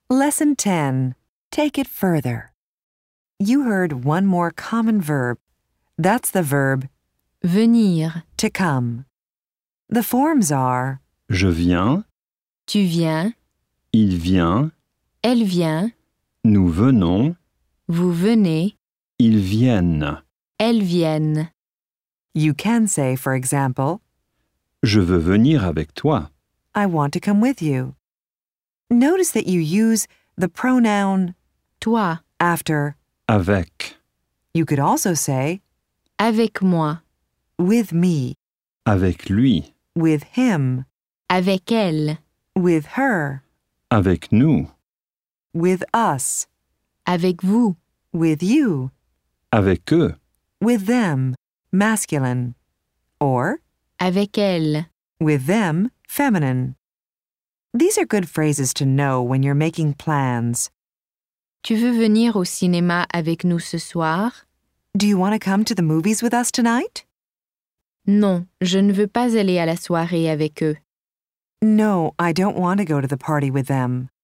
Lesson 10. Take it further. You heard one more common verb. That's the verb venir, to come. The forms are Je viens, tu viens, il vient, elle vient, nous venons, vous venez, ils viennent. elles viennent. You can say, for example, Je veux venir avec toi. I want to come with you. Notice that you use the pronoun Toi, after. Avec, You could also say avec moi, with me, avec lui, with him, avec elle, with her, avec nous, with us, avec vous, with you, avec eux, with them, masculine, or avec elle. with them, feminine. These are good phrases to know when you're making plans. Tu veux venir au cinéma avec nous ce soir? Do you want to come to the movies with us tonight? Non, je ne veux pas aller à la soirée avec eux. No, I don't want to go to the party with them.